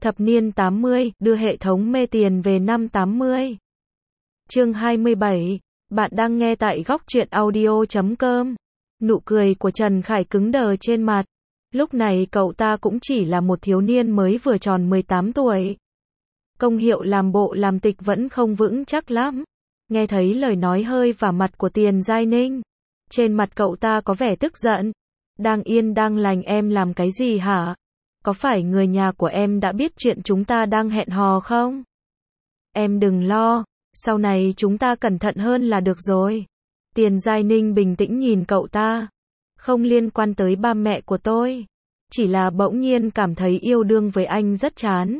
Thập niên 80, đưa hệ thống mê tiền về năm 80. Chương 27, bạn đang nghe tại góc truyện audio.com. Nụ cười của Trần Khải cứng đờ trên mặt. Lúc này cậu ta cũng chỉ là một thiếu niên mới vừa tròn 18 tuổi. Công hiệu làm bộ làm tịch vẫn không vững chắc lắm. Nghe thấy lời nói hơi vả mặt của Tiền Giai Ninh. Trên mặt cậu ta có vẻ tức giận. Đang yên đang lành em làm cái gì hả? Có phải người nhà của em đã biết chuyện chúng ta đang hẹn hò không? Em đừng lo, sau này chúng ta cẩn thận hơn là được rồi. Tiền Giai Ninh bình tĩnh nhìn cậu ta. Không liên quan tới ba mẹ của tôi. Chỉ là bỗng nhiên cảm thấy yêu đương với anh rất chán.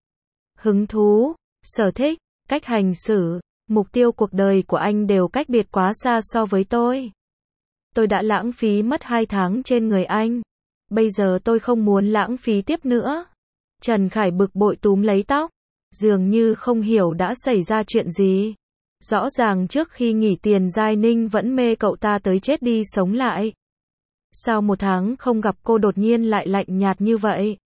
Hứng thú, sở thích, cách hành xử, mục tiêu cuộc đời của anh đều cách biệt quá xa so với tôi. Tôi đã lãng phí mất 2 tháng trên người anh. Bây giờ tôi không muốn lãng phí tiếp nữa. Trần Khải bực bội túm lấy tóc. Dường như không hiểu đã xảy ra chuyện gì. Rõ ràng trước khi nghỉ Tiền Giai Ninh vẫn mê cậu ta tới chết đi sống lại. Sao 1 tháng không gặp cô đột nhiên lại lạnh nhạt như vậy?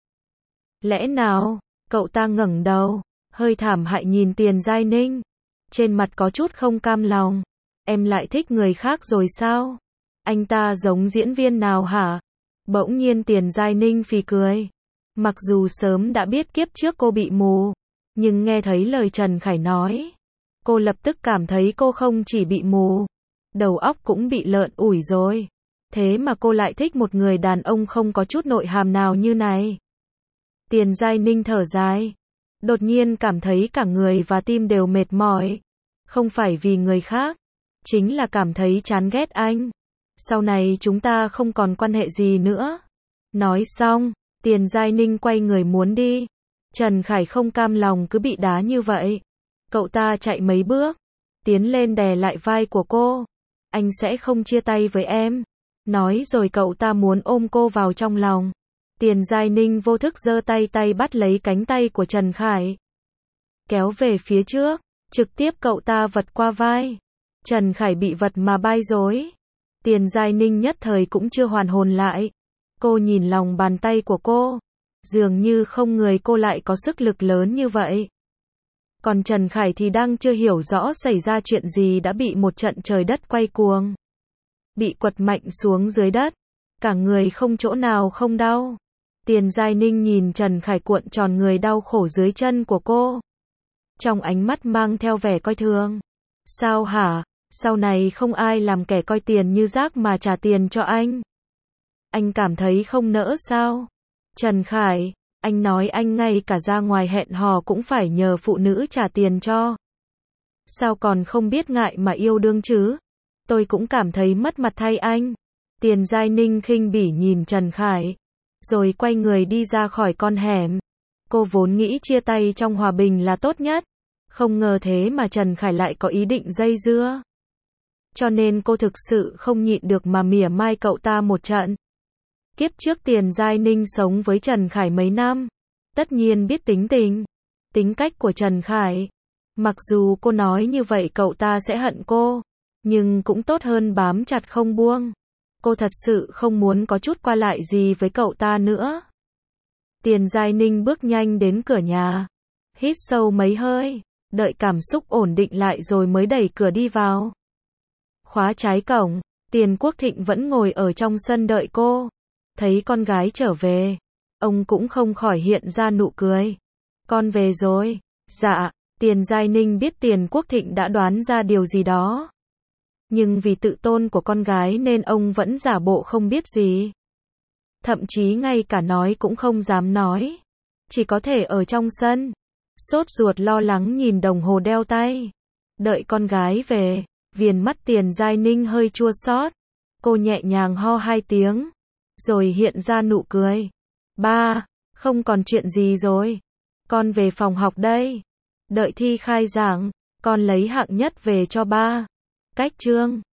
Lẽ nào? Cậu ta ngẩng đầu, hơi thảm hại nhìn Tiền Giai Ninh. Trên mặt có chút không cam lòng. Em lại thích người khác rồi sao? Anh ta giống diễn viên nào hả? Bỗng nhiên Tiền Giai Ninh phì cười. Mặc dù sớm đã biết kiếp trước cô bị mù, nhưng nghe thấy lời Trần Khải nói, cô lập tức cảm thấy cô không chỉ bị mù, đầu óc cũng bị lợn ủi rồi. Thế mà cô lại thích một người đàn ông không có chút nội hàm nào như này. Tiền Giai Ninh thở dài, đột nhiên cảm thấy cả người và tim đều mệt mỏi. Không phải vì người khác, chính là cảm thấy chán ghét anh. Sau này chúng ta không còn quan hệ gì nữa. Nói xong, Tiền Giai Ninh quay người muốn đi. Trần Khải không cam lòng cứ bị đá như vậy. Cậu ta chạy mấy bước, tiến lên đè lại vai của cô. Anh sẽ không chia tay với em. Nói rồi cậu ta muốn ôm cô vào trong lòng. Tiền Giai Ninh vô thức giơ tay bắt lấy cánh tay của Trần Khải. Kéo về phía trước, trực tiếp cậu ta vật qua vai. Trần Khải bị vật mà bay rối. Tiền Giai Ninh nhất thời cũng chưa hoàn hồn lại. Cô nhìn lòng bàn tay của cô. Dường như không người cô lại có sức lực lớn như vậy. Còn Trần Khải thì đang chưa hiểu rõ xảy ra chuyện gì đã bị một trận trời đất quay cuồng. Bị quật mạnh xuống dưới đất. Cả người không chỗ nào không đau. Tiền Giai Ninh nhìn Trần Khải cuộn tròn người đau khổ dưới chân của cô. Trong ánh mắt mang theo vẻ coi thường. Sao hả? Sau này không ai làm kẻ coi tiền như rác mà trả tiền cho anh. Anh cảm thấy không nỡ sao? Trần Khải, anh nói anh ngay cả ra ngoài hẹn hò cũng phải nhờ phụ nữ trả tiền cho. Sao còn không biết ngại mà yêu đương chứ? Tôi cũng cảm thấy mất mặt thay anh. Tiền Giai Ninh khinh bỉ nhìn Trần Khải, rồi quay người đi ra khỏi con hẻm. Cô vốn nghĩ chia tay trong hòa bình là tốt nhất. Không ngờ thế mà Trần Khải lại có ý định dây dưa. Cho nên cô thực sự không nhịn được mà mỉa mai cậu ta một trận. Kiếp trước Tiền Giai Ninh sống với Trần Khải mấy năm. Tất nhiên biết tính cách của Trần Khải. Mặc dù cô nói như vậy cậu ta sẽ hận cô, nhưng cũng tốt hơn bám chặt không buông. Cô thật sự không muốn có chút qua lại gì với cậu ta nữa. Tiền Giai Ninh bước nhanh đến cửa nhà. Hít sâu mấy hơi, đợi cảm xúc ổn định lại rồi mới đẩy cửa đi vào. Khóa trái cổng, Tiền Quốc Thịnh vẫn ngồi ở trong sân đợi cô. Thấy con gái trở về, ông cũng không khỏi hiện ra nụ cười. Con về rồi. Dạ, Tiền Giai Ninh biết Tiền Quốc Thịnh đã đoán ra điều gì đó. Nhưng vì tự tôn của con gái nên ông vẫn giả bộ không biết gì. Thậm chí ngay cả nói cũng không dám nói. Chỉ có thể ở trong sân, sốt ruột lo lắng nhìn đồng hồ đeo tay. Đợi con gái về, viền mắt Tiền Giai Ninh hơi chua xót. Cô nhẹ nhàng ho 2 tiếng. Rồi hiện ra nụ cười. Ba, không còn chuyện gì rồi. Con về phòng học đây. Đợi thi khai giảng, con lấy hạng nhất về cho ba. Cách chương.